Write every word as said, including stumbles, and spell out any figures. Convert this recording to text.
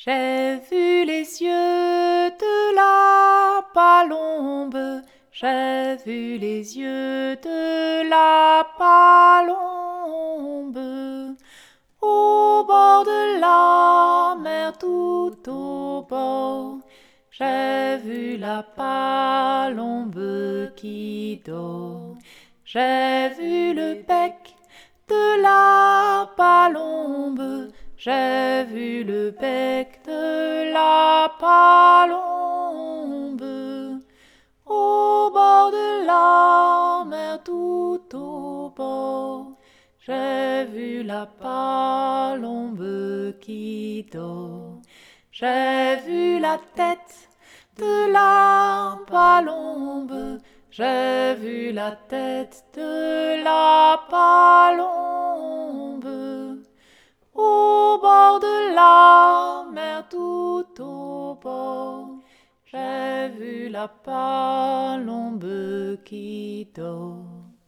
J'ai vu les yeux de la palombe, j'ai vu les yeux de la palombe, au bord de la mer tout au bord. J'ai vu la palombe qui dort. J'ai vu le bec de la palombe, j'ai vu le bec de la palombe, au bord de la mer tout au bord. J'ai vu la palombe qui dort. J'ai vu la tête de la palombe, j'ai vu la tête de la palombe, au bord de la mer tout au bord. J'ai vu la palombe qui dort.